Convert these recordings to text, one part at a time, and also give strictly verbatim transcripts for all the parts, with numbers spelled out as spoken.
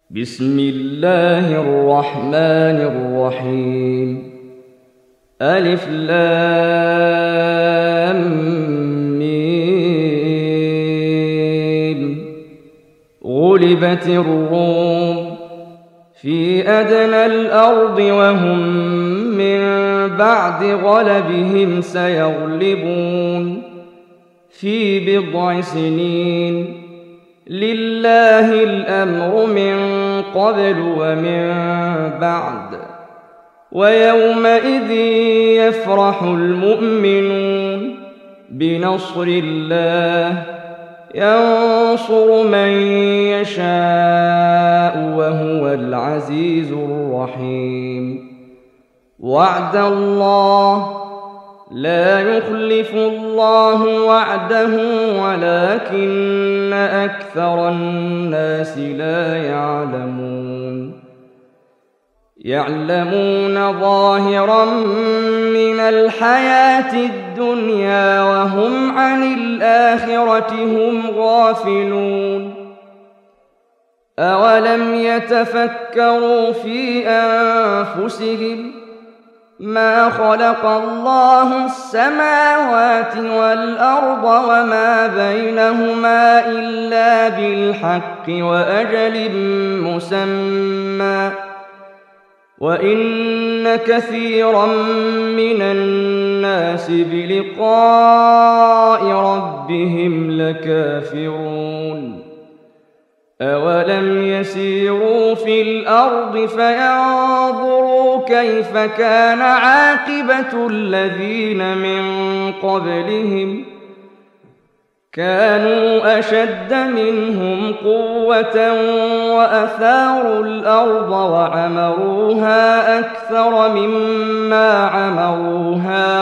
بسم الله الرحمن الرحيم. ألف لام ميم. غلبت الروم في أدنى الأرض وهم من بعد غلبهم سيغلبون في بضع سنين. لله الأمر من قبل ومن بعد، ويومئذ يفرح المؤمنون بنصر الله ينصر من يشاء وهو العزيز الرحيم. وعد الله لا يخلف الله وعده ولكن أكثر الناس لا يعلمون. يعلمون ظاهرا من الحياة الدنيا وهم عن الآخرة هم غافلون. أولم يتفكروا في أنفسهم ما خلق الله السماوات والأرض وما بينهما إلا بالحق وأجل مسمى، وإن كثيرا من الناس بلقاء ربهم لكافرون. أولم يسيروا في الأرض فينظروا كيف كان عاقبة الذين من قبلهم كانوا أشد منهم قوة وأثاروا الأرض وعمروها أكثر مما عمروها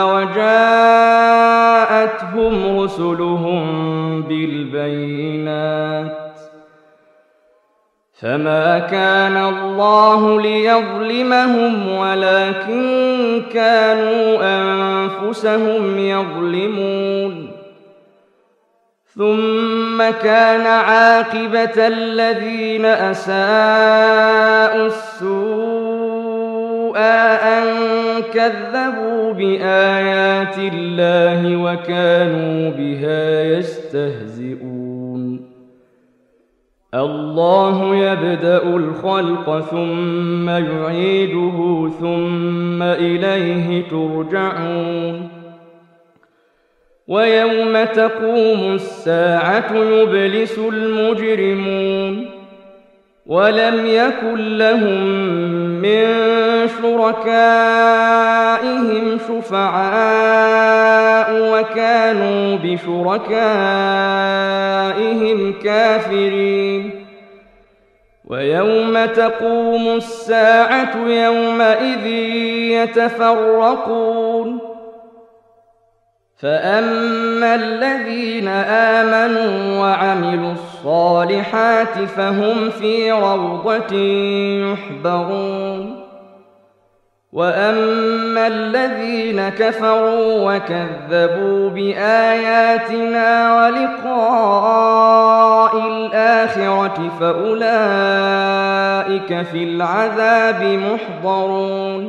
وجاءتهم رسلهم بالبينات، فما كان الله ليظلمهم ولكن كانوا أنفسهم يظلمون. ثم كان عاقبة الذين أساءوا السوء أن كذبوا بآيات الله وكانوا بها يستهزئون. الله يبدأ الخلق ثم يعيده ثم إليه ترجعون. ويوم تقوم الساعة يبلس المجرمون ولم يكن لهم من شركائهم شفعاء وكانوا بشركائهم كافرين. ويوم تقوم الساعة يومئذ يتفرقون، فأما الذين آمنوا وعملوا الصالحات فهم في روضة يحبرون. وأما الذين كفروا وكذبوا بآياتنا ولقاء الآخرة فأولئك في العذاب محضرون.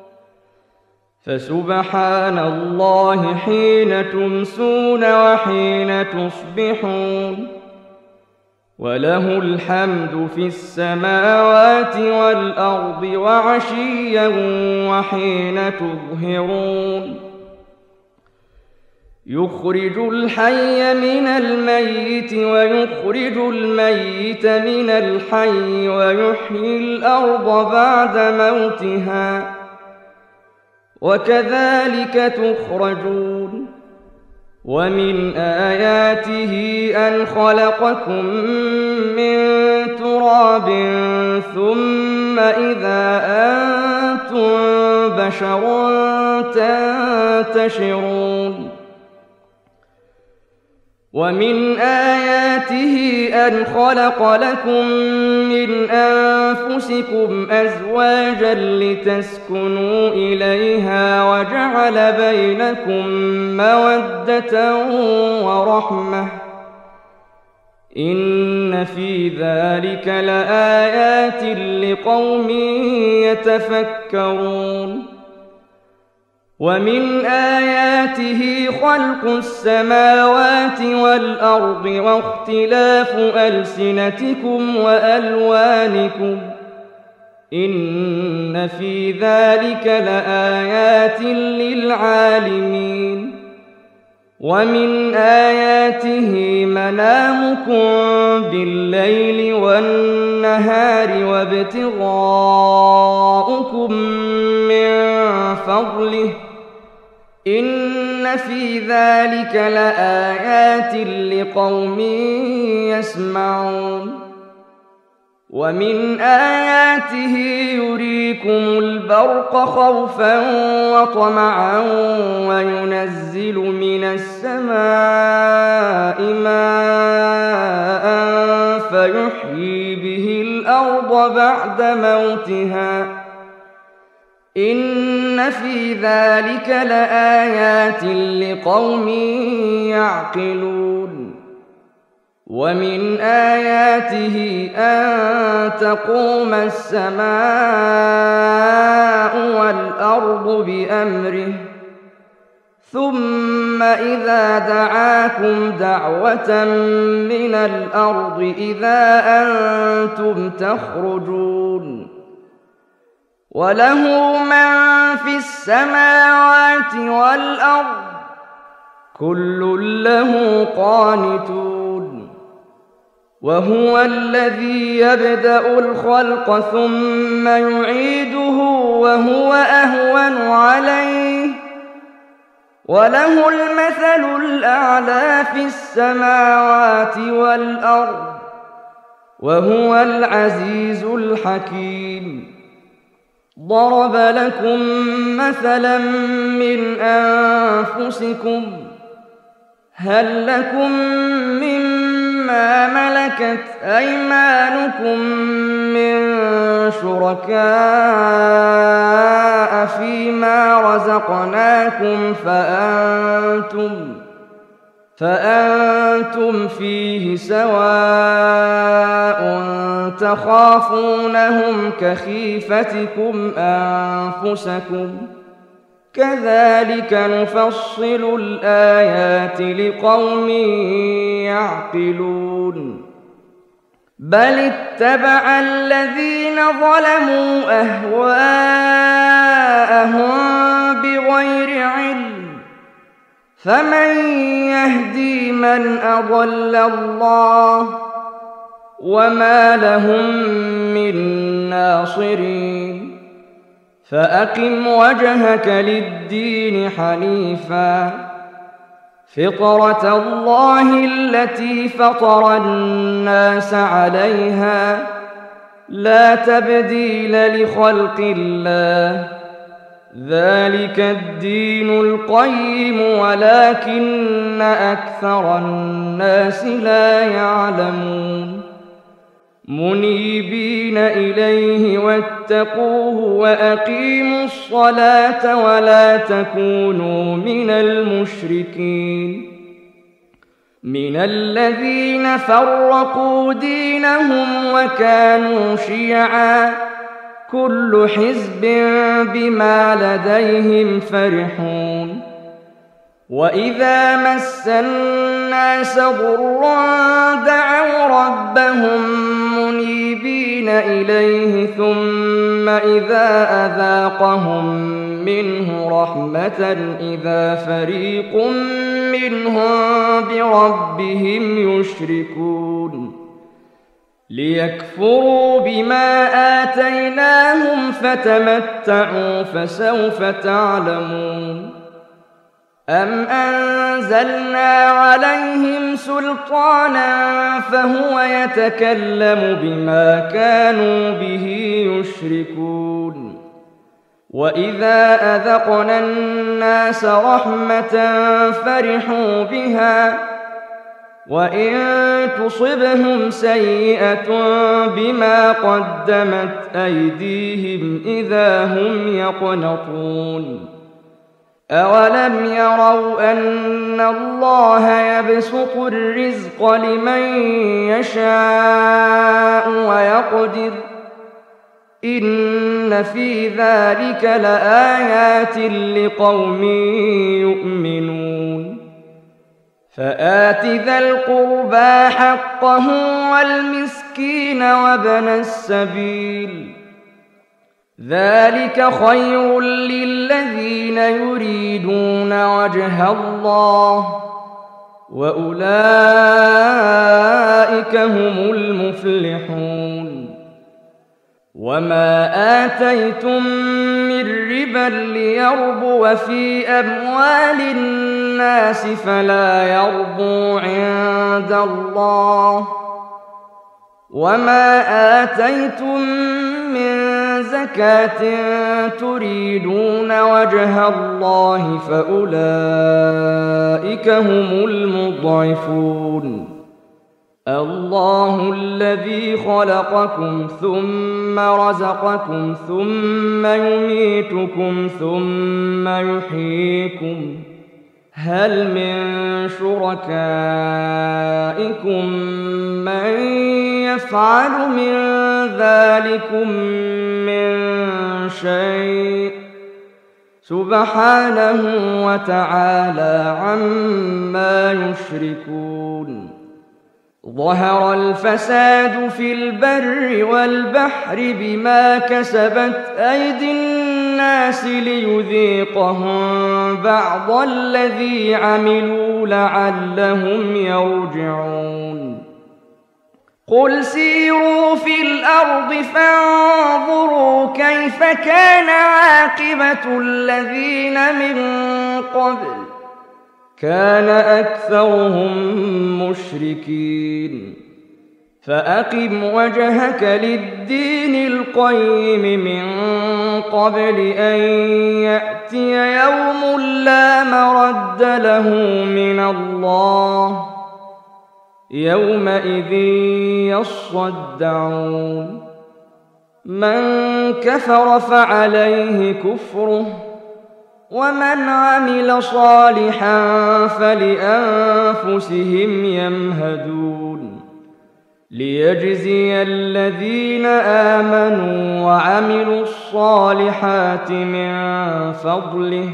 فسبحان الله حين تمسون وحين تصبحون، وله الحمد في السماوات والأرض وعشيا وحين تظهرون. يخرج الحي من الميت ويخرج الميت من الحي ويحيي الأرض بعد موتها وكذلك تخرجون. ومن آياته أن خلقكم من تراب ثم إذا أنتم بشر تنتشرون. ومن آياته أن خلق لكم من أنفسكم أزواجا لتسكنوا إليها وجعل بينكم مودة ورحمة إن في ذلك لآيات لقوم يتفكرون ومن آياته خلق السماوات والأرض واختلاف ألسنتكم وألوانكم إن في ذلك لآيات للعالمين ومن آياته منامكم بالليل والنهار وابتغاؤكم من فضله إن في ذلك لآيات لقوم يسمعون ومن آياته يريكم البرق خوفا وطمعا وينزل من السماء ماء فيحيي به الأرض بعد موتها إن في ذلك لآيات لقوم يعقلون ومن آياته أن تقوم السماء والأرض بأمره ثم إذا دعاكم دعوة من الأرض إذا أنتم تخرجون وله من في السماوات والأرض كل له قانتون وهو الذي يبدأ الخلق ثم يعيده وهو أهون عليه وله المثل الأعلى في السماوات والأرض وهو العزيز الحكيم ضرب لكم مثلا من أنفسكم هل لكم مما ملكت أيمانكم من شركاء فيما رزقناكم فأنتم فأنتم فيه سواء تخافونهم كخيفتكم أنفسكم كذلك نفصل الآيات لقوم يعقلون بل اتبع الذين ظلموا أهواءهم بغير علم فمن يهدي من أضل الله وما لهم من ناصرين فأقم وجهك للدين حنيفا فطرة الله التي فطر الناس عليها لا تبديل لخلق الله ذلك الدين القيم ولكن أكثر الناس لا يعلمون منيبين إليه واتقوه وأقيموا الصلاة ولا تكونوا من المشركين من الذين فرقوا دينهم وكانوا شيعا كل حزب بما لديهم فرحون وإذا مس الناس ضرا دعوا ربهم منيبين إليه ثم إذا أذاقهم منه رحمة إذا فريق منهم بربهم يشركون ليكفروا بما آتيناهم فتمتعوا فسوف تعلمون أم أنزلنا عليهم سلطانا فهو يتكلم بما كانوا به يشركون وإذا أذقنا الناس رحمة فرحوا بها وإن تصبهم سيئة بما قدمت أيديهم إذا هم يقنطون أولم يروا أن الله يبسط الرزق لمن يشاء ويقدر إن في ذلك لآيات لقوم يؤمنون فآت ذا القربى حقه والمسكين وابن السبيل ذلك خير للذين يريدون وجه الله وأولئك هم المفلحون وما آتيتم من ربا ليربو في أموال الناس فلا يربو عند الله وما آتيتم من زكاة تريدون وجه الله فأولئك هم المضعفون الله الذي خلقكم ثم رزقكم ثم يميتكم ثم يحييكم هل من شركائكم من يفعل من ذلكم من شيء سبحانه وتعالى عما يشركون ظهر الفساد في البر والبحر بما كسبت أيدي الناس ليذيقهم بعض الذي عملوا لعلهم يرجعون قل سيروا في الأرض فانظروا كيف كان عاقبة الذين من قبل كان أكثرهم مشركين فأقم وجهك للدين القيم من قبل أن يأتي يوم لا مرد له من الله يومئذ يصدعون من كفر فعليه كفره ومن عمل صالحا فلأنفسهم يمهدون ليجزي الذين آمنوا وعملوا الصالحات من فضله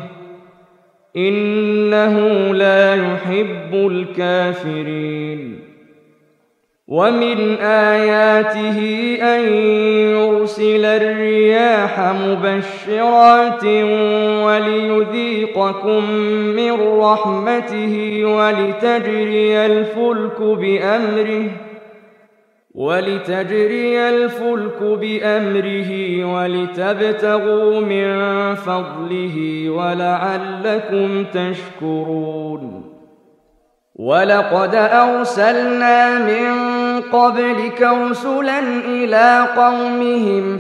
إنه لا يحب الكافرين ومن آياته أن يرسل الرياح مبشرات وليذيقكم من رحمته ولتجري الفلك بأمره ولتجري الفلك بأمره ولتبتغوا من فضله ولعلكم تشكرون ولقد أرسلنا من قبلك رسلا إلى قومهم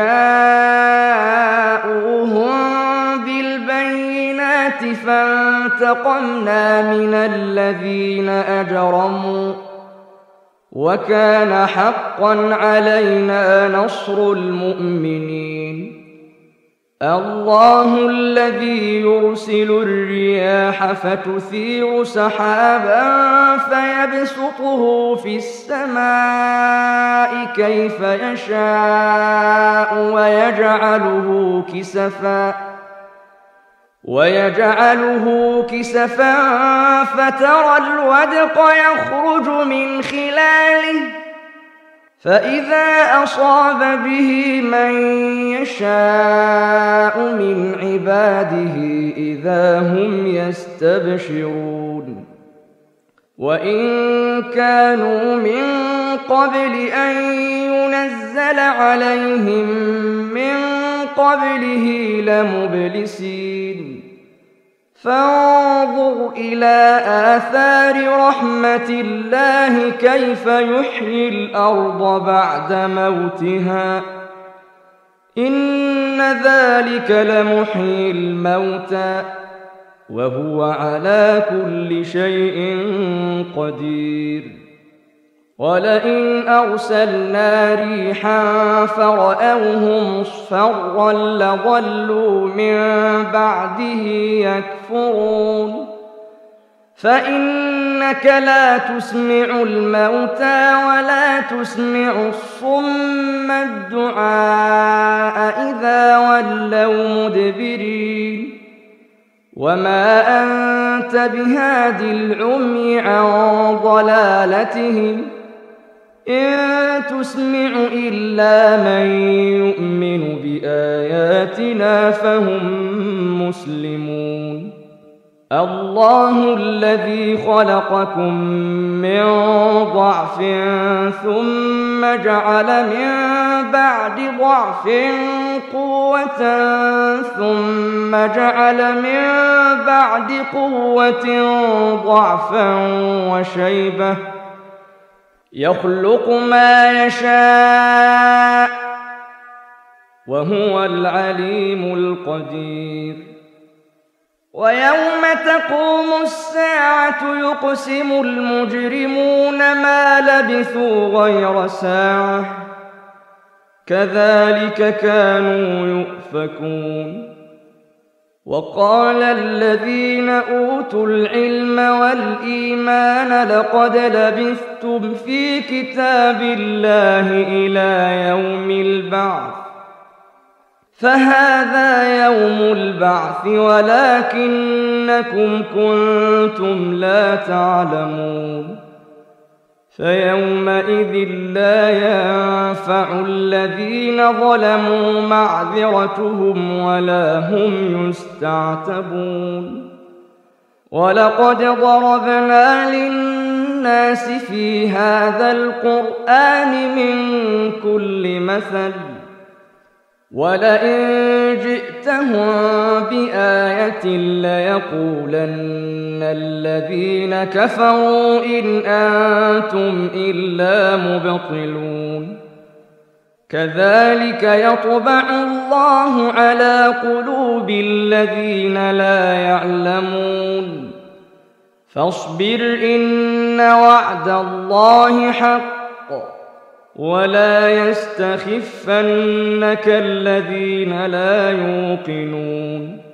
فجاءوهم بالبينات فانتقمنا من الذين أجرموا وكان حقا علينا نصر المؤمنين الله الذي يرسل الرياح فتثير سحابا فيبسطه في السماء كيف يشاء ويجعله كسفا ويجعله كسفا فترى الودق يخرج من خلاله فإذا أصاب به من يشاء من عباده إذا هم يستبشرون وإن كانوا من قبل أن ينزل عليهم من قبله لمبلسين فانظر إلى آثار رحمة الله كيف يحيي الأرض بعد موتها إن ذلك لمحيي الموتى وهو على كل شيء قدير ولئن أرسلنا ريحا فرأوه مصفرا لظلوا من بعده يكفرون فإنك لا تسمع الموتى ولا تسمع الصم الدعاء إذا ولوا مدبرين وما أنت بهاد العمي عن ضلالتهم إن تسمع إلا من يؤمن بآياتنا فهم مسلمون الله الذي خلقكم من ضعف ثم جعل من بعد ضعف قوة ثم جعل من بعد قوة ضعفا وشيبة يخلق ما يشاء وهو العليم القدير ويوم تقوم الساعة يقسم المجرمون ما لبثوا غير ساعة كذلك كانوا يؤفكون وقال الذين أوتوا العلم والإيمان لقد لبثتم في كتاب الله إلى يوم البعث فهذا يوم البعث ولكنكم كنتم لا تعلمون فيومئذ لا ينفع الذين ظلموا معذرتهم ولا هم يستعتبون ولقد ضربنا للناس في هذا القرآن من كل مثل ولئن جئتهم بآية ليقولن الذين كفروا إن أنتم إلا مبطلون كذلك يطبع الله على قلوب الذين لا يعلمون فاصبر إن وعد الله حق ولا يستخفنك الذين لا يوقنون